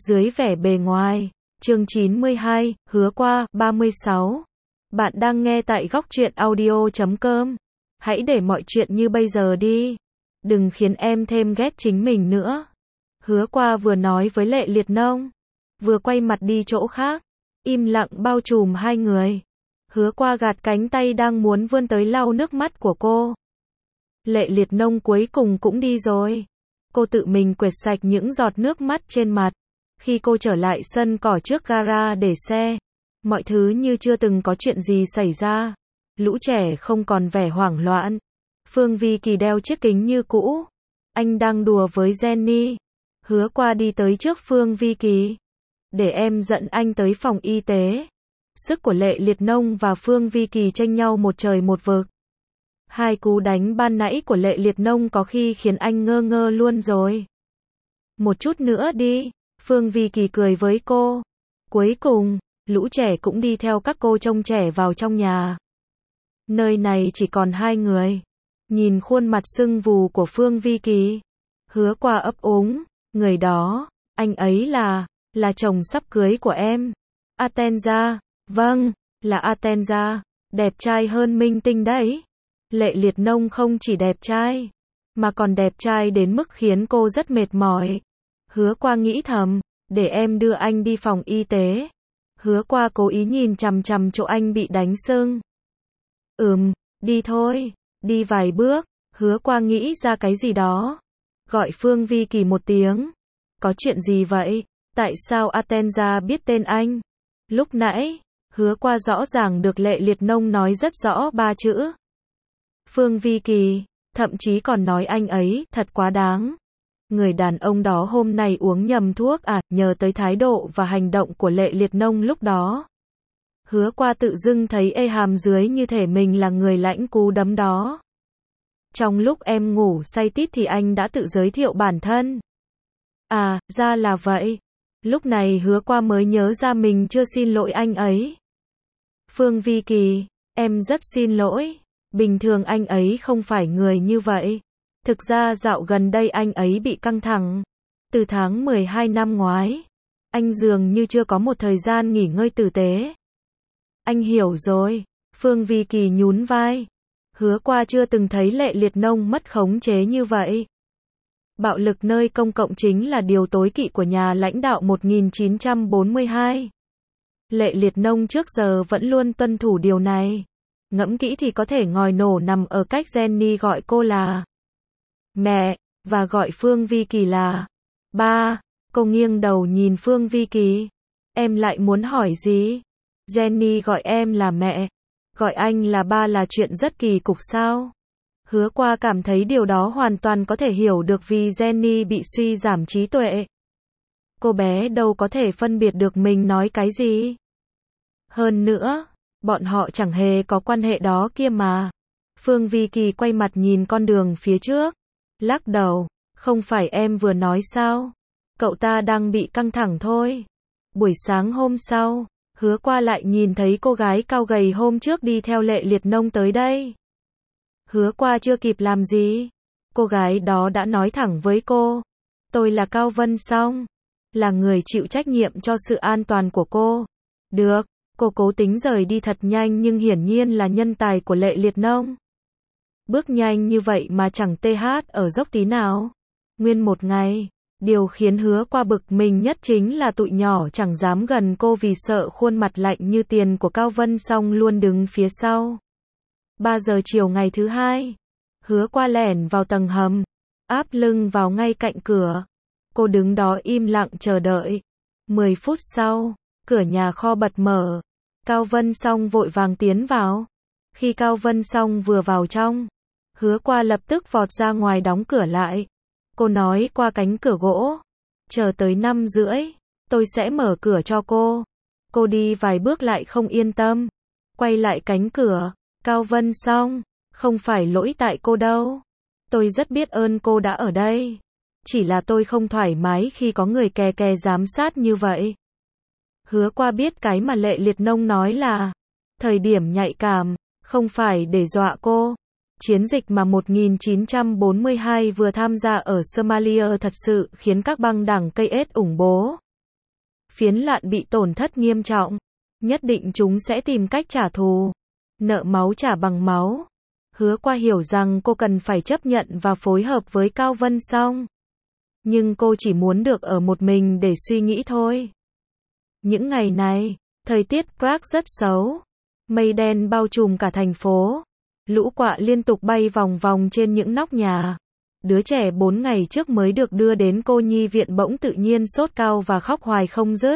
dưới vẻ bề ngoài. Chương 92, hứa qua, 36. Bạn đang nghe tại góc truyện audio.com. Hãy để mọi chuyện như bây giờ đi. Đừng khiến em thêm ghét chính mình nữa. Hứa qua vừa nói với Lệ Liệt Nông, vừa quay mặt đi chỗ khác. Im lặng bao trùm hai người. Hứa qua gạt cánh tay đang muốn vươn tới lau nước mắt của cô. Lệ Liệt Nông cuối cùng cũng đi rồi. Cô tự mình quệt sạch những giọt nước mắt trên mặt. Khi cô trở lại sân cỏ trước gara để xe, mọi thứ như chưa từng có chuyện gì xảy ra. Lũ trẻ không còn vẻ hoảng loạn. Phương Vi Kỳ đeo chiếc kính như cũ. Anh đang đùa với Jenny. Hứa qua đi tới trước Phương Vi Kỳ. Để em dẫn anh tới phòng y tế. Sức của Lệ Liệt Nông và Phương Vi Kỳ tranh nhau một trời một vực. Hai cú đánh ban nãy của Lệ Liệt Nông có khi khiến anh ngơ ngơ luôn rồi. Một chút nữa đi. Phương Vi Kỳ cười với cô. Cuối cùng, lũ trẻ cũng đi theo các cô trông trẻ vào trong nhà. Nơi này chỉ còn hai người. Nhìn khuôn mặt sưng vù của Phương Vi Kỳ. Hứa qua ấp úng. Người đó, anh ấy là chồng sắp cưới của em. Atenza, vâng, là Atenza. Đẹp trai hơn minh tinh đấy. Lệ Liệt Nông không chỉ đẹp trai, mà còn đẹp trai đến mức khiến cô rất mệt mỏi. Hứa qua nghĩ thầm, để em đưa anh đi phòng y tế. Hứa qua cố ý nhìn chằm chằm chỗ anh bị đánh sưng. Đi thôi, đi vài bước. Hứa qua nghĩ ra cái gì đó. Gọi Phương Vi Kỳ một tiếng. Có chuyện gì vậy? Tại sao Atenza biết tên anh? Lúc nãy, hứa qua rõ ràng được Lệ Liệt Nông nói rất rõ ba chữ. Phương Vi Kỳ, thậm chí còn nói anh ấy, thật quá đáng. Người đàn ông đó hôm nay uống nhầm thuốc à, nhờ tới thái độ và hành động của Lệ Liệt Nông lúc đó. Hứa qua tự dưng thấy ê hàm dưới như thể mình là người lãnh cú đấm đó. Trong lúc em ngủ say tít thì anh đã tự giới thiệu bản thân. À, ra là vậy. Lúc này hứa qua mới nhớ ra mình chưa xin lỗi anh ấy. Phương Vi Kỳ, em rất xin lỗi. Bình thường anh ấy không phải người như vậy. Thực ra dạo gần đây anh ấy bị căng thẳng. Từ tháng 12 năm ngoái, anh dường như chưa có một thời gian nghỉ ngơi tử tế. Anh hiểu rồi. Phương Vi Kỳ nhún vai. Hứa qua chưa từng thấy Lệ Liệt Nông mất khống chế như vậy. Bạo lực nơi công cộng chính là điều tối kỵ của nhà lãnh đạo 1942. Lệ Liệt Nông trước giờ vẫn luôn tuân thủ điều này. Ngẫm kỹ thì có thể ngòi nổ nằm ở cách Jenny gọi cô là mẹ, và gọi Phương Vi Kỳ là ba. Cô nghiêng đầu nhìn Phương Vi Kỳ. Em lại muốn hỏi gì? Jenny gọi em là mẹ, gọi anh là ba là chuyện rất kỳ cục sao? Hứa qua cảm thấy điều đó hoàn toàn có thể hiểu được vì Jenny bị suy giảm trí tuệ. Cô bé đâu có thể phân biệt được mình nói cái gì. Hơn nữa, bọn họ chẳng hề có quan hệ đó kia mà. Phương Vi Kỳ quay mặt nhìn con đường phía trước. Lắc đầu, không phải em vừa nói sao? Cậu ta đang bị căng thẳng thôi. Buổi sáng hôm sau, hứa qua lại nhìn thấy cô gái cao gầy hôm trước đi theo Lệ Liệt Nông tới đây. Hứa qua chưa kịp làm gì. Cô gái đó đã nói thẳng với cô. Tôi là Cao Vân Song. Là người chịu trách nhiệm cho sự an toàn của cô. Được. Cô cố tính rời đi thật nhanh nhưng hiển nhiên là nhân tài của Lệ Liệt Nông. Bước nhanh như vậy mà chẳng TH ở dốc tí nào. Nguyên một ngày, điều khiến hứa qua bực mình nhất chính là tụi nhỏ chẳng dám gần cô vì sợ khuôn mặt lạnh như tiền của Cao Vân Song luôn đứng phía sau. 3 giờ chiều ngày thứ hai, hứa qua lẻn vào tầng hầm, áp lưng vào ngay cạnh cửa. Cô đứng đó im lặng chờ đợi. 10 phút sau, cửa nhà kho bật mở. Cao Vân Song vội vàng tiến vào. Khi Cao Vân Song vừa vào trong, hứa qua lập tức vọt ra ngoài đóng cửa lại. Cô nói qua cánh cửa gỗ. Chờ tới 5:30, tôi sẽ mở cửa cho cô. Cô đi vài bước lại không yên tâm. Quay lại cánh cửa. Cao Vân Song, không phải lỗi tại cô đâu. Tôi rất biết ơn cô đã ở đây. Chỉ là tôi không thoải mái khi có người kè kè giám sát như vậy. Hứa qua biết cái mà Lệ Liệt Nông nói là thời điểm nhạy cảm, không phải để dọa cô. Chiến dịch mà 1942 vừa tham gia ở Somalia thật sự khiến các băng đảng KS ủng bố. Phiến loạn bị tổn thất nghiêm trọng. Nhất định chúng sẽ tìm cách trả thù. Nợ máu trả bằng máu. Hứa qua hiểu rằng cô cần phải chấp nhận và phối hợp với Cao Vân Song. Nhưng cô chỉ muốn được ở một mình để suy nghĩ thôi. Những ngày này, thời tiết Prague rất xấu. Mây đen bao trùm cả thành phố. Lũ quạ liên tục bay vòng vòng trên những nóc nhà. Đứa trẻ 4 ngày trước mới được đưa đến cô nhi viện bỗng tự nhiên sốt cao và khóc hoài không dứt.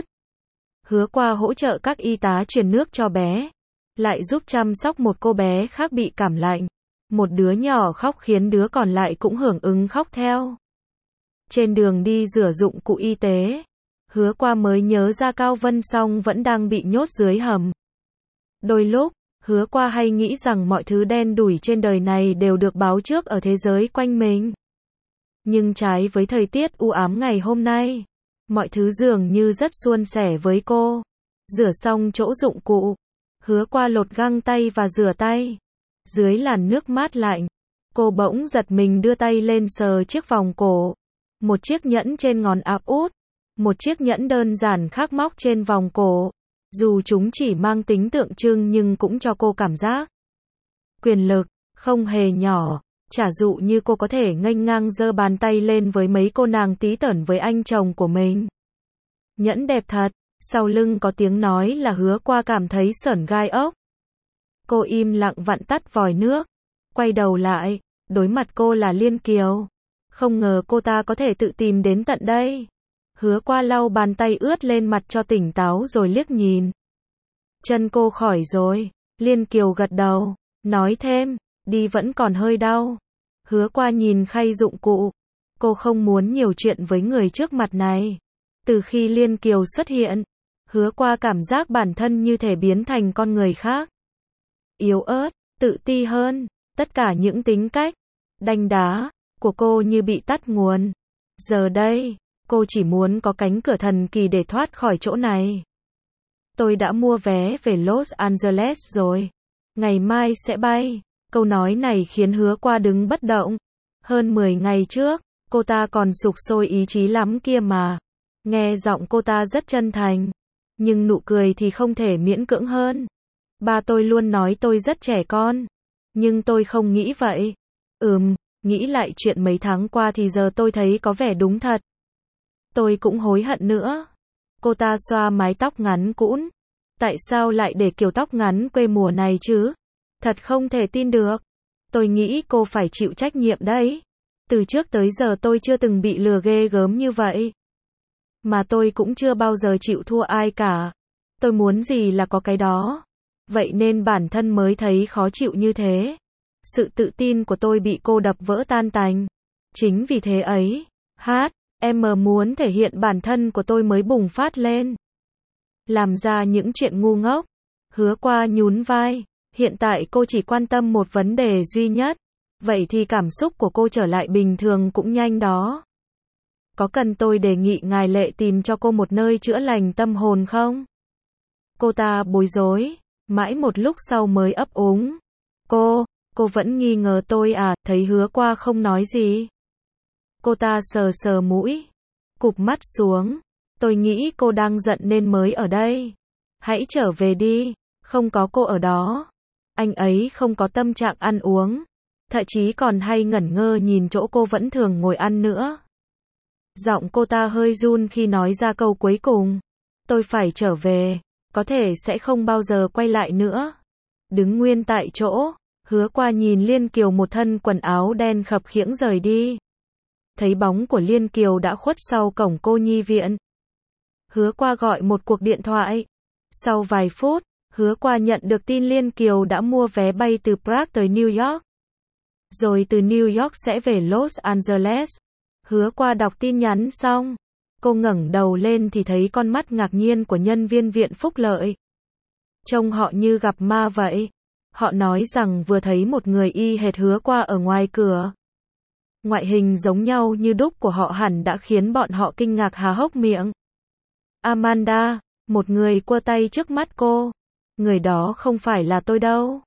Hứa qua hỗ trợ các y tá truyền nước cho bé. Lại giúp chăm sóc một cô bé khác bị cảm lạnh. Một đứa nhỏ khóc khiến đứa còn lại cũng hưởng ứng khóc theo. Trên đường đi rửa dụng cụ y tế, Hứa qua mới nhớ ra Cao Vân Song vẫn đang bị nhốt dưới hầm. Đôi lúc, Hứa qua hay nghĩ rằng mọi thứ đen đủi trên đời này đều được báo trước ở thế giới quanh mình. Nhưng trái với thời tiết u ám ngày hôm nay, mọi thứ dường như rất suôn sẻ với cô. Rửa xong chỗ dụng cụ, Hứa qua lột găng tay và rửa tay. Dưới làn nước mát lạnh, cô bỗng giật mình đưa tay lên sờ chiếc vòng cổ. Một chiếc nhẫn trên ngón áp út. Một chiếc nhẫn đơn giản khác móc trên vòng cổ. Dù chúng chỉ mang tính tượng trưng nhưng cũng cho cô cảm giác quyền lực, không hề nhỏ. Chả dụ như cô có thể nghênh ngang giơ bàn tay lên với mấy cô nàng tí tởn với anh chồng của mình. Nhẫn đẹp thật. Sau lưng có tiếng nói là Hứa qua cảm thấy sởn gai ốc. Cô im lặng vặn tắt vòi nước. Quay đầu lại, đối mặt cô là Liên Kiều. Không ngờ cô ta có thể tự tìm đến tận đây. Hứa qua lau bàn tay ướt lên mặt cho tỉnh táo rồi liếc nhìn. Chân cô khỏi rồi. Liên Kiều gật đầu, nói thêm, đi vẫn còn hơi đau. Hứa qua nhìn khay dụng cụ. Cô không muốn nhiều chuyện với người trước mặt này. Từ khi Liên Kiều xuất hiện, Hứa qua cảm giác bản thân như thể biến thành con người khác. Yếu ớt, tự ti hơn, tất cả những tính cách đanh đá của cô như bị tắt nguồn. Giờ đây, cô chỉ muốn có cánh cửa thần kỳ để thoát khỏi chỗ này. Tôi đã mua vé về Los Angeles rồi. Ngày mai sẽ bay. Câu nói này khiến Hứa qua đứng bất động. Hơn 10 ngày trước, cô ta còn sục sôi ý chí lắm kia mà. Nghe giọng cô ta rất chân thành. Nhưng nụ cười thì không thể miễn cưỡng hơn. Ba tôi luôn nói tôi rất trẻ con. Nhưng tôi không nghĩ vậy. Nghĩ lại chuyện mấy tháng qua thì giờ tôi thấy có vẻ đúng thật. Tôi cũng hối hận nữa. Cô ta xoa mái tóc ngắn cũn. Tại sao lại để kiểu tóc ngắn quê mùa này chứ? Thật không thể tin được. Tôi nghĩ cô phải chịu trách nhiệm đấy. Từ trước tới giờ tôi chưa từng bị lừa ghê gớm như vậy. Mà tôi cũng chưa bao giờ chịu thua ai cả. Tôi muốn gì là có cái đó. Vậy nên bản thân mới thấy khó chịu như thế. Sự tự tin của tôi bị cô đập vỡ tan tành. Chính vì thế ấy, em muốn thể hiện bản thân của tôi mới bùng phát lên. Làm ra những chuyện ngu ngốc. Hứa qua nhún vai. Hiện tại cô chỉ quan tâm một vấn đề duy nhất. Vậy thì cảm xúc của cô trở lại bình thường cũng nhanh đó. Có cần tôi đề nghị ngài Lệ tìm cho cô một nơi chữa lành tâm hồn không? Cô ta bối rối. Mãi một lúc sau mới ấp úng. Cô vẫn nghi ngờ tôi à? Thấy Hứa qua không nói gì. Cô ta sờ sờ mũi. Cụp mắt xuống. Tôi nghĩ cô đang giận nên mới ở đây. Hãy trở về đi. Không có cô ở đó. Anh ấy không có tâm trạng ăn uống. Thậm chí còn hay ngẩn ngơ nhìn chỗ cô vẫn thường ngồi ăn nữa. Giọng cô ta hơi run khi nói ra câu cuối cùng. Tôi phải trở về. Có thể sẽ không bao giờ quay lại nữa. Đứng nguyên tại chỗ. Hứa qua nhìn Liên Kiều một thân quần áo đen khập khiễng rời đi. Thấy bóng của Liên Kiều đã khuất sau cổng cô nhi viện. Hứa qua gọi một cuộc điện thoại. Sau vài phút, Hứa qua nhận được tin Liên Kiều đã mua vé bay từ Prague tới New York. Rồi từ New York sẽ về Los Angeles. Hứa qua đọc tin nhắn xong. Cô ngẩng đầu lên thì thấy con mắt ngạc nhiên của nhân viên viện phúc lợi. Trông họ như gặp ma vậy. Họ nói rằng vừa thấy một người y hệt Hứa qua ở ngoài cửa. Ngoại hình giống nhau như đúc của họ hẳn đã khiến bọn họ kinh ngạc há hốc miệng. Amanda, một người cua tay trước mắt cô. Người đó không phải là tôi đâu.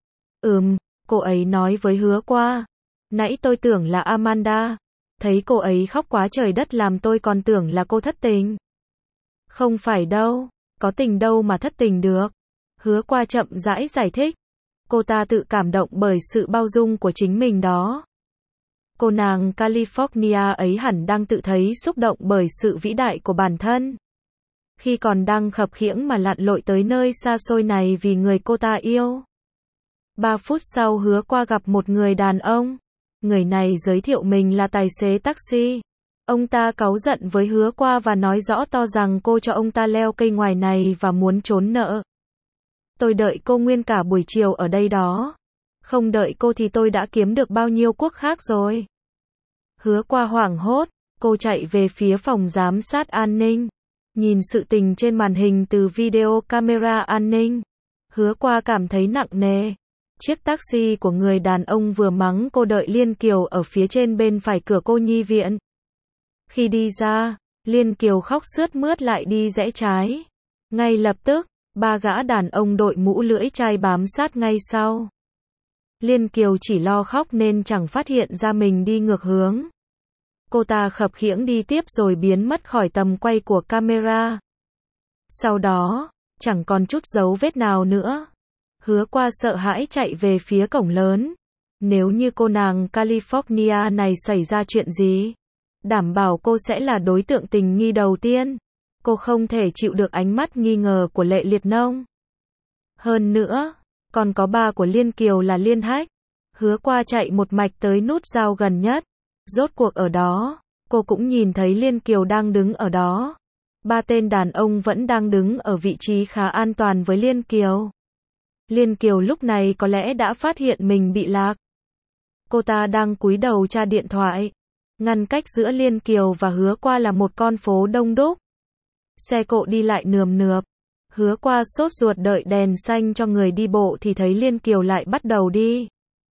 Cô ấy nói với Hứa qua. Nãy tôi tưởng là Amanda. Thấy cô ấy khóc quá trời đất làm tôi còn tưởng là cô thất tình. Không phải đâu, có tình đâu mà thất tình được. Hứa qua chậm rãi giải thích. Cô ta tự cảm động bởi sự bao dung của chính mình đó. Cô nàng California ấy hẳn đang tự thấy xúc động bởi sự vĩ đại của bản thân. Khi còn đang khập khiễng mà lặn lội tới nơi xa xôi này vì người cô ta yêu. 3 phút sau Hứa qua gặp một người đàn ông. Người này giới thiệu mình là tài xế taxi. Ông ta cáu giận với Hứa qua và nói rõ to rằng cô cho ông ta leo cây ngoài này và muốn trốn nợ. Tôi đợi cô nguyên cả buổi chiều ở đây đó. Không đợi cô thì tôi đã kiếm được bao nhiêu quốc khác rồi. Hứa qua hoảng hốt, cô chạy về phía phòng giám sát an ninh. Nhìn sự tình trên màn hình từ video camera an ninh. Hứa qua cảm thấy nặng nề. Chiếc taxi của người đàn ông vừa mắng cô đợi Liên Kiều ở phía trên bên phải cửa cô nhi viện. Khi đi ra, Liên Kiều khóc sướt mướt lại đi rẽ trái. Ngay lập tức, 3 gã đàn ông đội mũ lưỡi chai bám sát ngay sau. Liên Kiều chỉ lo khóc nên chẳng phát hiện ra mình đi ngược hướng. Cô ta khập khiễng đi tiếp rồi biến mất khỏi tầm quay của camera. Sau đó, chẳng còn chút dấu vết nào nữa. Hứa qua sợ hãi chạy về phía cổng lớn. Nếu như cô nàng California này xảy ra chuyện gì, đảm bảo cô sẽ là đối tượng tình nghi đầu tiên. Cô không thể chịu được ánh mắt nghi ngờ của Lệ Liệt Nông. Hơn nữa, còn có ba của Liên Kiều là Liên Hách. Hứa qua chạy một mạch tới nút giao gần nhất. Rốt cuộc ở đó, cô cũng nhìn thấy Liên Kiều đang đứng ở đó. 3 tên đàn ông vẫn đang đứng ở vị trí khá an toàn với Liên Kiều. Liên Kiều lúc này có lẽ đã phát hiện mình bị lạc. Cô ta đang cúi đầu tra điện thoại. Ngăn cách giữa Liên Kiều và Hứa qua là một con phố đông đúc. Xe cộ đi lại nườm nượp. Hứa qua sốt ruột đợi đèn xanh cho người đi bộ thì thấy Liên Kiều lại bắt đầu đi.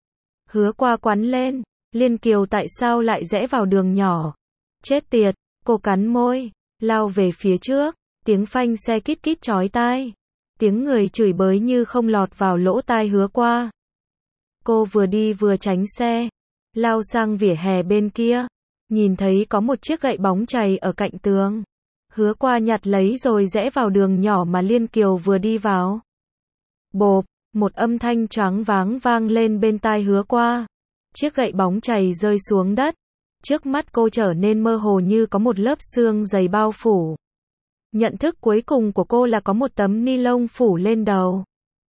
Hứa qua quắn lên. Liên Kiều tại sao lại rẽ vào đường nhỏ? Chết tiệt, cô cắn môi, lao về phía trước, tiếng phanh xe kít kít chói tai. Tiếng người chửi bới như không lọt vào lỗ tai Hứa qua. Cô vừa đi vừa tránh xe, lao sang vỉa hè bên kia, nhìn thấy có một chiếc gậy bóng chày ở cạnh tường. Hứa qua nhặt lấy rồi rẽ vào đường nhỏ mà Liên Kiều vừa đi vào. Bộp, một âm thanh choáng váng vang lên bên tai Hứa qua. Chiếc gậy bóng chày rơi xuống đất. Trước mắt cô trở nên mơ hồ như có một lớp sương dày bao phủ. Nhận thức cuối cùng của cô là có một tấm ni lông phủ lên đầu.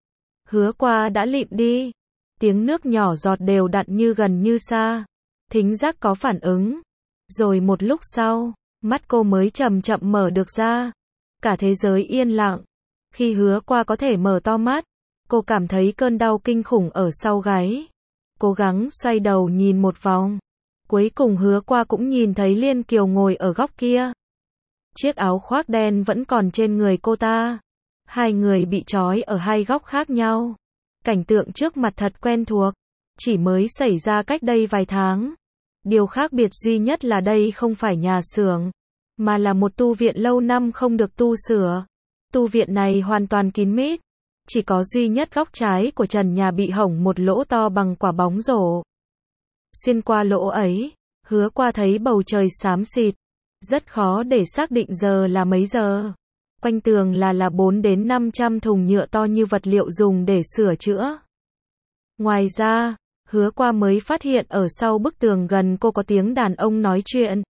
Hứa qua đã lịm đi. Tiếng nước nhỏ giọt đều đặn như gần như xa. Thính giác có phản ứng. Rồi một lúc sau, mắt cô mới chậm chậm mở được ra. Cả thế giới yên lặng. Khi Hứa qua có thể mở to mắt, cô cảm thấy cơn đau kinh khủng ở sau gáy. Cố gắng xoay đầu nhìn một vòng. Cuối cùng Hứa qua cũng nhìn thấy Liên Kiều ngồi ở góc kia. Chiếc áo khoác đen vẫn còn trên người cô ta. Hai người bị trói ở hai góc khác nhau. Cảnh tượng trước mặt thật quen thuộc. Chỉ mới xảy ra cách đây vài tháng. Điều khác biệt duy nhất là đây không phải nhà xưởng, mà là một tu viện lâu năm không được tu sửa. Tu viện này hoàn toàn kín mít. Chỉ có duy nhất góc trái của trần nhà bị hổng một lỗ to bằng quả bóng rổ. Xuyên qua lỗ ấy, Hứa qua thấy bầu trời xám xịt. Rất khó để xác định giờ là mấy giờ. Quanh tường là 4 đến 500 thùng nhựa to như vật liệu dùng để sửa chữa. Ngoài ra, Hứa qua mới phát hiện ở sau bức tường gần cô có tiếng đàn ông nói chuyện.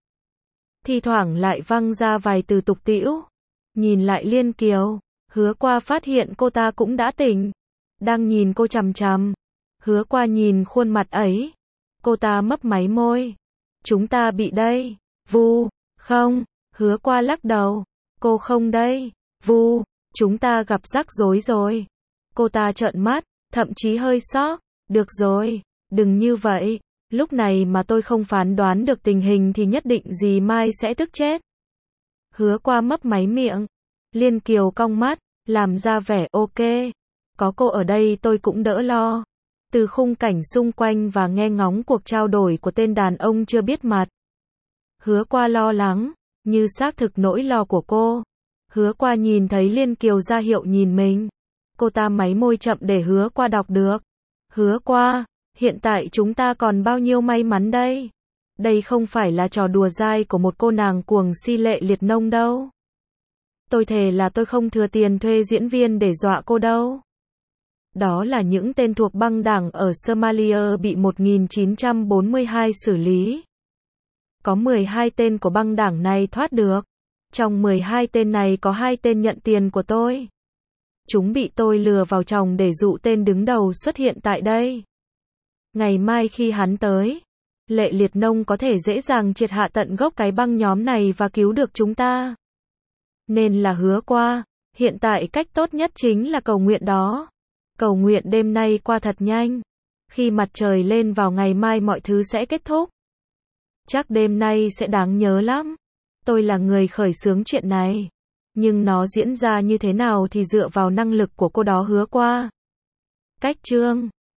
Thi thoảng lại vang ra vài từ tục tĩu. Nhìn lại Liên Kiều, Hứa qua phát hiện cô ta cũng đã tỉnh. Đang nhìn cô chằm chằm. Hứa qua nhìn khuôn mặt ấy. Cô ta mấp máy môi. Chúng ta bị đây. Vu. Không. Hứa qua lắc đầu. Cô không đây. Vu. Chúng ta gặp rắc rối rồi. Cô ta trợn mắt, thậm chí hơi sốc. Được rồi. Đừng như vậy. Lúc này mà tôi không phán đoán được tình hình thì nhất định dì mai sẽ tức chết. Hứa qua mấp máy miệng. Liên Kiều cong mắt, làm ra vẻ ok. Có cô ở đây tôi cũng đỡ lo. Từ khung cảnh xung quanh và nghe ngóng cuộc trao đổi của tên đàn ông chưa biết mặt. Hứa qua lo lắng, như xác thực nỗi lo của cô. Hứa qua nhìn thấy Liên Kiều ra hiệu nhìn mình. Cô ta máy môi chậm để Hứa qua đọc được. Hứa qua, hiện tại chúng ta còn bao nhiêu may mắn đây? Đây không phải là trò đùa dai của một cô nàng cuồng si Lệ Liệt Nông đâu. Tôi thề là tôi không thừa tiền thuê diễn viên để dọa cô đâu. Đó là những tên thuộc băng đảng ở Somalia bị 1942 xử lý. Có 12 tên của băng đảng này thoát được. Trong 12 tên này có 2 tên nhận tiền của tôi. Chúng bị tôi lừa vào chồng để dụ tên đứng đầu xuất hiện tại đây. Ngày mai khi hắn tới, Lệ Liệt Nông có thể dễ dàng triệt hạ tận gốc cái băng nhóm này và cứu được chúng ta. Nên là hứa qua, hiện tại cách tốt nhất chính là cầu nguyện đó. Cầu nguyện đêm nay qua thật nhanh. Khi mặt trời lên vào ngày mai mọi thứ sẽ kết thúc. Chắc đêm nay sẽ đáng nhớ lắm. Tôi là người khởi xướng chuyện này. Nhưng nó diễn ra như thế nào thì dựa vào năng lực của cô đó hứa qua. Cách chương